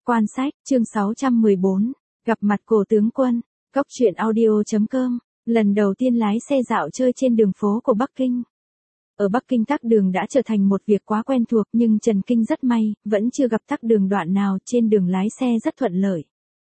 Quan sách, chương 614, gặp mặt cổ tướng quân, Cóc truyện audio.com, lần đầu tiên lái xe dạo chơi trên đường phố của Bắc Kinh. Ở Bắc Kinh tắc đường đã trở thành một việc quá quen thuộc, nhưng Trần Kinh rất may, vẫn chưa gặp tắc đường đoạn nào, trên đường lái xe rất thuận lợi.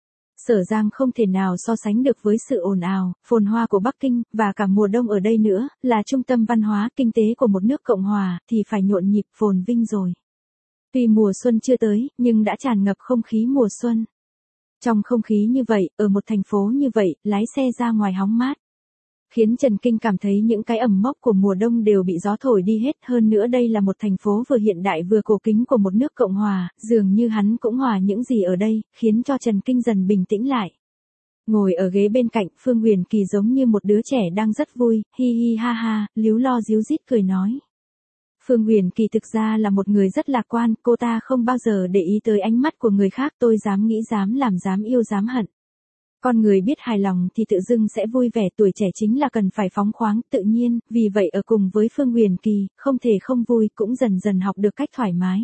Sở Giang không thể nào so sánh được với sự ồn ào, phồn hoa của Bắc Kinh, và cả mùa đông ở đây nữa, là trung tâm văn hóa, kinh tế của một nước Cộng hòa, thì phải nhộn nhịp phồn vinh rồi. Tuy mùa xuân chưa tới, nhưng đã tràn ngập không khí mùa xuân. Trong không khí như vậy, ở một thành phố như vậy, lái xe ra ngoài hóng mát, khiến Trần Kinh cảm thấy những cái ẩm mốc của mùa đông đều bị gió thổi đi hết. Hơn nữa đây là một thành phố vừa hiện đại vừa cổ kính của một nước Cộng hòa, dường như hắn cũng hòa những gì ở đây, khiến cho Trần Kinh dần bình tĩnh lại. Ngồi ở ghế bên cạnh, Phương Huyền Kỳ giống như một đứa trẻ đang rất vui, hi hi ha ha, líu lo díu dít cười nói. Phương Huyền Kỳ thực ra là một người rất lạc quan, cô ta không bao giờ để ý tới ánh mắt của người khác. Tôi dám nghĩ dám làm dám yêu dám hận. Con người biết hài lòng thì tự dưng sẽ vui vẻ, tuổi trẻ chính là cần phải phóng khoáng, tự nhiên, vì vậy ở cùng với Phương Huyền Kỳ, không thể không vui, cũng dần dần học được cách thoải mái.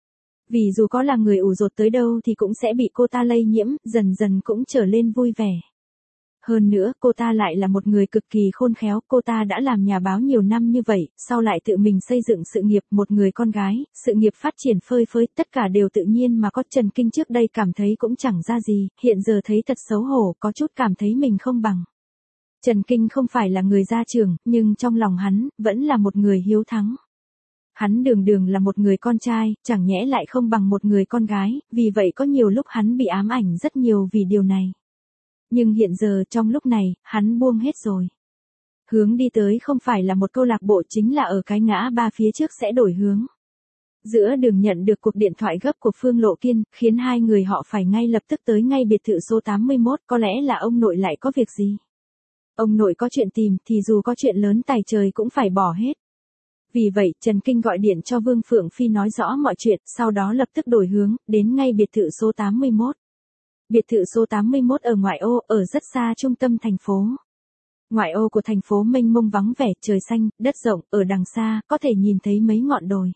Vì dù có là người ủ rột tới đâu thì cũng sẽ bị cô ta lây nhiễm, dần dần cũng trở lên vui vẻ. Hơn nữa, cô ta lại là một người cực kỳ khôn khéo, cô ta đã làm nhà báo nhiều năm như vậy, sau lại tự mình xây dựng sự nghiệp, một người con gái, sự nghiệp phát triển phơi phới, tất cả đều tự nhiên mà có. Trần Kinh trước đây cảm thấy cũng chẳng ra gì, hiện giờ thấy thật xấu hổ, có chút cảm thấy mình không bằng. Trần Kinh không phải là người gia trưởng, nhưng trong lòng hắn, vẫn là một người hiếu thắng. Hắn đường đường là một người con trai, chẳng nhẽ lại không bằng một người con gái, vì vậy có nhiều lúc hắn bị ám ảnh rất nhiều vì điều này. Nhưng hiện giờ trong lúc này, hắn buông hết rồi. Hướng đi tới không phải là một câu lạc bộ, chính là ở cái ngã ba phía trước sẽ đổi hướng. Giữa đường nhận được cuộc điện thoại gấp của Phương Lộ Kiên, khiến hai người họ phải ngay lập tức tới ngay biệt thự số 81, có lẽ là ông nội lại có việc gì. Ông nội có chuyện tìm thì dù có chuyện lớn tài trời cũng phải bỏ hết. Vì vậy, Trần Kinh gọi điện cho Vương Phượng Phi nói rõ mọi chuyện, sau đó lập tức đổi hướng, đến ngay biệt thự số 81. Biệt thự số 81 ở ngoại ô, ở rất xa trung tâm thành phố. Ngoại ô của thành phố mênh mông vắng vẻ, trời xanh, đất rộng, ở đằng xa, có thể nhìn thấy mấy ngọn đồi.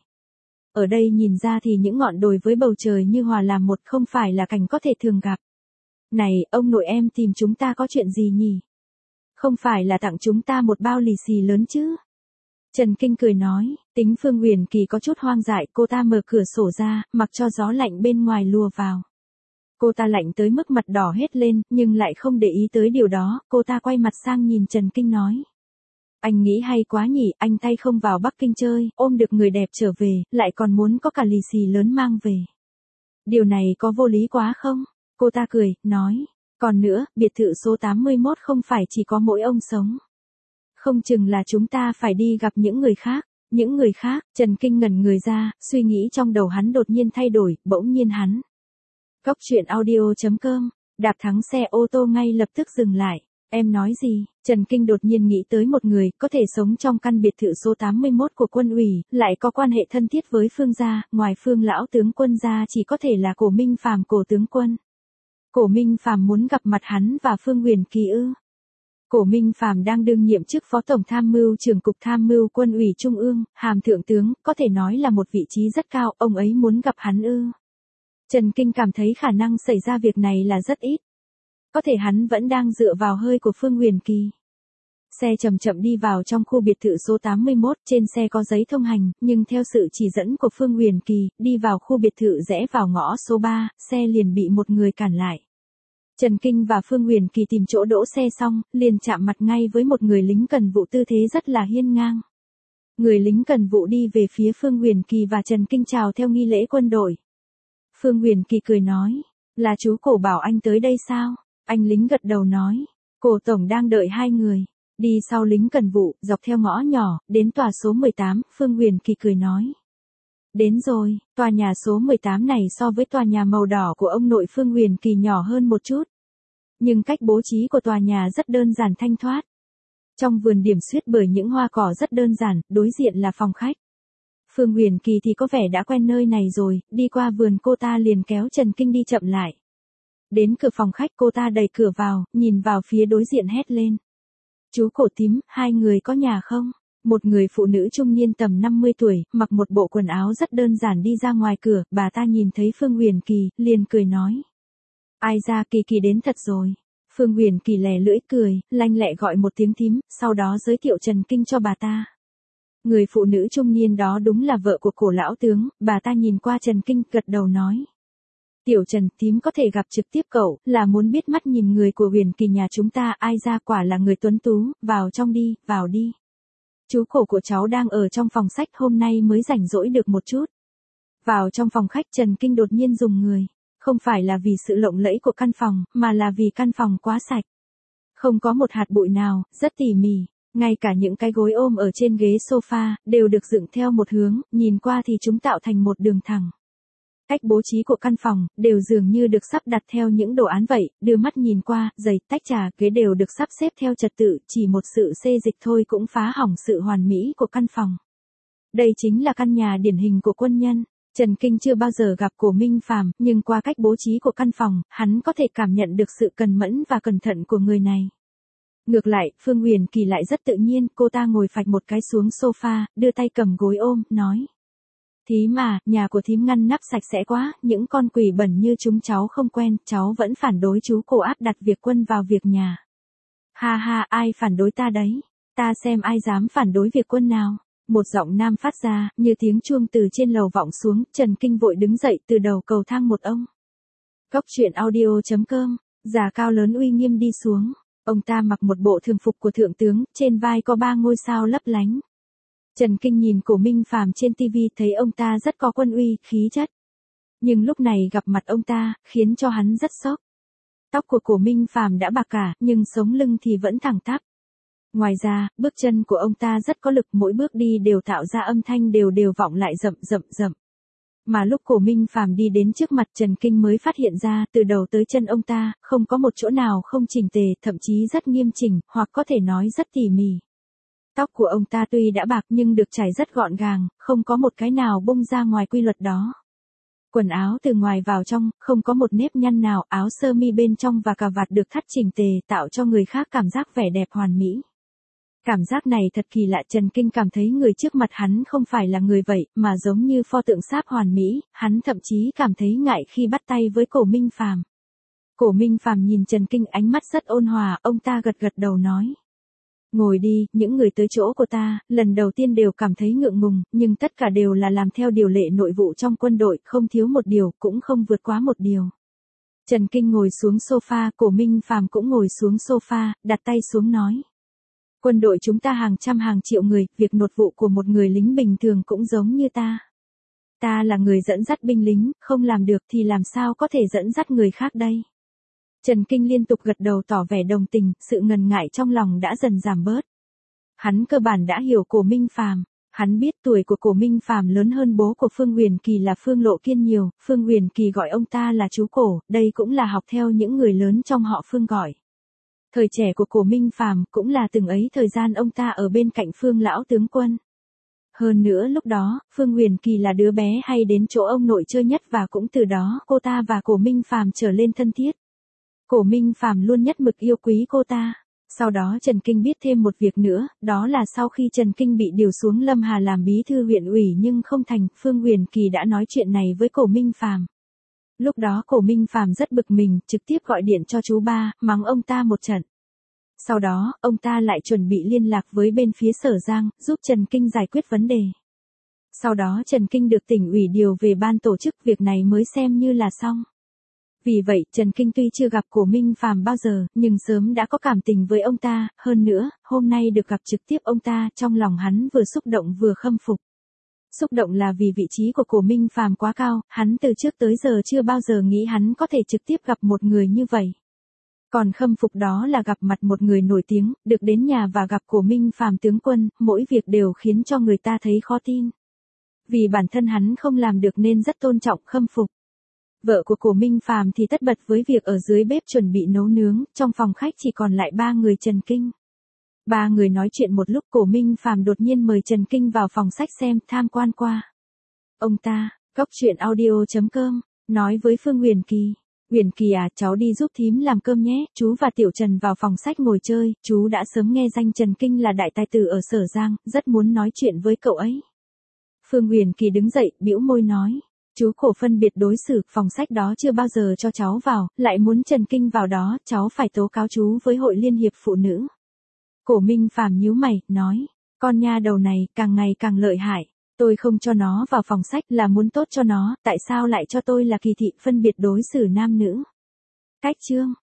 Ở đây nhìn ra thì những ngọn đồi với bầu trời như hòa làm một, không phải là cảnh có thể thường gặp. Này, ông nội em tìm chúng ta có chuyện gì nhỉ? Không phải là tặng chúng ta một bao lì xì lớn chứ? Trần Kinh cười nói, tính Phương Huyền Kỳ có chút hoang dại, cô ta mở cửa sổ ra, mặc cho gió lạnh bên ngoài lùa vào. Cô ta lạnh tới mức mặt đỏ hết lên, nhưng lại không để ý tới điều đó, cô ta quay mặt sang nhìn Trần Kinh nói. Anh nghĩ hay quá nhỉ, anh tay không vào Bắc Kinh chơi, ôm được người đẹp trở về, lại còn muốn có cả lì xì lớn mang về. Điều này có vô lý quá không? Cô ta cười, nói. Còn nữa, biệt thự số 81 không phải chỉ có mỗi ông sống. Không chừng là chúng ta phải đi gặp những người khác. Những người khác, Trần Kinh ngẩn người ra, suy nghĩ trong đầu hắn đột nhiên thay đổi, bỗng nhiên hắn. Cóc truyện audio.com, đạp thắng xe ô tô ngay lập tức dừng lại. Em nói gì? Trần Kinh đột nhiên nghĩ tới một người, có thể sống trong căn biệt thự số 81 của quân ủy, lại có quan hệ thân thiết với Phương gia, ngoài Phương lão tướng quân ra chỉ có thể là Cổ Minh Phàm, Cổ tướng quân. Cổ Minh Phàm muốn gặp mặt hắn và Phương Huyền Kỳ ư? Cổ Minh Phàm đang đương nhiệm chức Phó Tổng Tham mưu Trưởng Cục Tham mưu Quân ủy Trung ương, hàm thượng tướng, có thể nói là một vị trí rất cao, ông ấy muốn gặp hắn ư? Trần Kinh cảm thấy khả năng xảy ra việc này là rất ít. Có thể hắn vẫn đang dựa vào hơi của Phương Huyền Kỳ. Xe chậm chậm đi vào trong khu biệt thự số 81, trên xe có giấy thông hành, nhưng theo sự chỉ dẫn của Phương Huyền Kỳ, đi vào khu biệt thự rẽ vào ngõ số 3, xe liền bị một người cản lại. Trần Kinh và Phương Huyền Kỳ tìm chỗ đỗ xe xong, liền chạm mặt ngay với một người lính cần vụ tư thế rất là hiên ngang. Người lính cần vụ đi về phía Phương Huyền Kỳ và Trần Kinh chào theo nghi lễ quân đội. Phương Huyền Kỳ cười nói, là chú Cổ bảo anh tới đây sao? Anh lính gật đầu nói, Cổ tổng đang đợi hai người. Đi sau lính cần vụ, dọc theo ngõ nhỏ, đến tòa số 18, Phương Huyền Kỳ cười nói. Đến rồi, tòa nhà số 18 này so với tòa nhà màu đỏ của ông nội Phương Huyền Kỳ nhỏ hơn một chút. Nhưng cách bố trí của tòa nhà rất đơn giản thanh thoát. Trong vườn điểm xuyết bởi những hoa cỏ rất đơn giản, đối diện là phòng khách. Phương Huyền Kỳ thì có vẻ đã quen nơi này rồi, đi qua vườn cô ta liền kéo Trần Kinh đi chậm lại. Đến cửa phòng khách cô ta đẩy cửa vào, nhìn vào phía đối diện hét lên. Chú Cổ tím, hai người có nhà không? Một người phụ nữ trung niên tầm 50 tuổi, mặc một bộ quần áo rất đơn giản đi ra ngoài cửa, bà ta nhìn thấy Phương Huyền Kỳ, liền cười nói. Ai ra, Kỳ Kỳ đến thật rồi. Phương Huyền Kỳ lè lưỡi cười, lanh lẹ gọi một tiếng thím, sau đó giới thiệu Trần Kinh cho bà ta. Người phụ nữ trung niên đó đúng là vợ của Cổ lão tướng, bà ta nhìn qua Trần Kinh, gật đầu nói. Tiểu Trần, thím có thể gặp trực tiếp cậu, là muốn biết mắt nhìn người của Huyền Kỳ nhà chúng ta, ai ra quả là người tuấn tú, vào trong đi, vào đi. Chú Cổ của cháu đang ở trong phòng sách, hôm nay mới rảnh rỗi được một chút. Vào trong phòng khách, Trần Kinh đột nhiên rùng người. Không phải là vì sự lộng lẫy của căn phòng, mà là vì căn phòng quá sạch. Không có một hạt bụi nào, rất tỉ mỉ. Ngay cả những cái gối ôm ở trên ghế sofa, đều được dựng theo một hướng, nhìn qua thì chúng tạo thành một đường thẳng. Cách bố trí của căn phòng, đều dường như được sắp đặt theo những đồ án vậy, đưa mắt nhìn qua, giày, tách trà, ghế đều được sắp xếp theo trật tự, chỉ một sự xê dịch thôi cũng phá hỏng sự hoàn mỹ của căn phòng. Đây chính là căn nhà điển hình của quân nhân. Trần Kinh chưa bao giờ gặp Cổ Minh Phàm, nhưng qua cách bố trí của căn phòng, hắn có thể cảm nhận được sự cần mẫn và cẩn thận của người này. Ngược lại, Phương Huyền Kỳ lại rất tự nhiên, cô ta ngồi phạch một cái xuống sofa, đưa tay cầm gối ôm, nói. Thím mà, nhà của thím ngăn nắp sạch sẽ quá, những con quỷ bẩn như chúng cháu không quen, cháu vẫn phản đối chú Cổ áp đặt việc quân vào việc nhà. Ha ha, ai phản đối ta đấy? Ta xem ai dám phản đối việc quân nào? Một giọng nam phát ra, như tiếng chuông từ trên lầu vọng xuống, Trần Kinh vội đứng dậy từ đầu cầu thang một ông. Cốc truyện audio.com, già cao lớn uy nghiêm đi xuống. Ông ta mặc một bộ thường phục của thượng tướng, trên vai có 3 ngôi sao lấp lánh. Trần Kinh nhìn Cổ Minh Phàm trên TV thấy ông ta rất có quân uy, khí chất. Nhưng lúc này gặp mặt ông ta, khiến cho hắn rất sốc. Tóc của Cổ Minh Phàm đã bạc cả, nhưng sống lưng thì vẫn thẳng tắp. Ngoài ra, bước chân của ông ta rất có lực, mỗi bước đi đều tạo ra âm thanh đều đều vọng lại rậm rậm rậm. Mà lúc Cổ Minh Phàm đi đến trước mặt Trần Kinh mới phát hiện ra, từ đầu tới chân ông ta, không có một chỗ nào không chỉnh tề, thậm chí rất nghiêm chỉnh, hoặc có thể nói rất tỉ mỉ. Tóc của ông ta tuy đã bạc nhưng được trải rất gọn gàng, không có một cái nào bung ra ngoài quy luật đó. Quần áo từ ngoài vào trong, không có một nếp nhăn nào, áo sơ mi bên trong và cà vạt được thắt chỉnh tề, tạo cho người khác cảm giác vẻ đẹp hoàn mỹ. Cảm giác này thật kỳ lạ, Trần Kinh cảm thấy người trước mặt hắn không phải là người vậy, mà giống như pho tượng sáp hoàn mỹ, hắn thậm chí cảm thấy ngại khi bắt tay với Cổ Minh Phàm. Cổ Minh Phàm nhìn Trần Kinh ánh mắt rất ôn hòa, ông ta gật gật đầu nói. Ngồi đi, những người tới chỗ của ta, lần đầu tiên đều cảm thấy ngượng ngùng, nhưng tất cả đều là làm theo điều lệ nội vụ trong quân đội, không thiếu một điều, cũng không vượt quá một điều. Trần Kinh ngồi xuống sofa, Cổ Minh Phàm cũng ngồi xuống sofa, đặt tay xuống nói. Quân đội chúng ta hàng trăm hàng triệu người, việc nội vụ của một người lính bình thường cũng giống như ta. Ta là người dẫn dắt binh lính, không làm được thì làm sao có thể dẫn dắt người khác đây? Trần Kinh liên tục gật đầu tỏ vẻ đồng tình, sự ngần ngại trong lòng đã dần giảm bớt. Hắn cơ bản đã hiểu Cổ Minh Phàm, hắn biết tuổi của Cổ Minh Phàm lớn hơn bố của Phương Huyền Kỳ là Phương Lộ Kiên nhiều, Phương Huyền Kỳ gọi ông ta là chú Cổ, đây cũng là học theo những người lớn trong họ Phương gọi. Thời trẻ của Cổ Minh Phàm cũng là từng ấy thời gian ông ta ở bên cạnh Phương lão tướng quân. Hơn nữa lúc đó, Phương Huyền Kỳ là đứa bé hay đến chỗ ông nội chơi nhất và cũng từ đó cô ta và Cổ Minh Phàm trở lên thân thiết. Cổ Minh Phàm luôn nhất mực yêu quý cô ta. Sau đó Trần Kinh biết thêm một việc nữa, đó là sau khi Trần Kinh bị điều xuống Lâm Hà làm bí thư huyện ủy nhưng không thành, Phương Huyền Kỳ đã nói chuyện này với Cổ Minh Phàm. Lúc đó Cổ Minh Phàm rất bực mình, trực tiếp gọi điện cho chú ba, mắng ông ta một trận. Sau đó, ông ta lại chuẩn bị liên lạc với bên phía Sở Giang, giúp Trần Kinh giải quyết vấn đề. Sau đó Trần Kinh được tỉnh ủy điều về ban tổ chức, việc này mới xem như là xong. Vì vậy, Trần Kinh tuy chưa gặp Cổ Minh Phàm bao giờ, nhưng sớm đã có cảm tình với ông ta, hơn nữa, hôm nay được gặp trực tiếp ông ta, trong lòng hắn vừa xúc động vừa khâm phục. Xúc động là vì vị trí của Cổ Minh Phàm quá cao, hắn từ trước tới giờ chưa bao giờ nghĩ hắn có thể trực tiếp gặp một người như vậy. Còn khâm phục đó là gặp mặt một người nổi tiếng, được đến nhà và gặp Cổ Minh Phàm tướng quân, mỗi việc đều khiến cho người ta thấy khó tin. Vì bản thân hắn không làm được nên rất tôn trọng khâm phục. Vợ của Cổ Minh Phàm thì tất bật với việc ở dưới bếp chuẩn bị nấu nướng, trong phòng khách chỉ còn lại 3 người Trần Kinh. 3 người nói chuyện một lúc, Cổ Minh Phàm đột nhiên mời Trần Kinh vào phòng sách xem, tham quan qua. Ông ta, cốc truyện audio.com, nói với Phương Huyền Kỳ. Uyển Kỳ à, cháu đi giúp thím làm cơm nhé. Chú và Tiểu Trần vào phòng sách ngồi chơi, chú đã sớm nghe danh Trần Kinh là đại tài tử ở Sở Giang, rất muốn nói chuyện với cậu ấy. Phương Uyển Kỳ đứng dậy, bĩu môi nói. Chú khổ phân biệt đối xử, phòng sách đó chưa bao giờ cho cháu vào, lại muốn Trần Kinh vào đó, cháu phải tố cáo chú với Hội Liên hiệp Phụ nữ. Cổ Minh Phàm nhíu mày, nói. Con nha đầu này, càng ngày càng lợi hại. Tôi không cho nó vào phòng sách là muốn tốt cho nó, tại sao lại cho tôi là kỳ thị phân biệt đối xử nam nữ? Cách chương.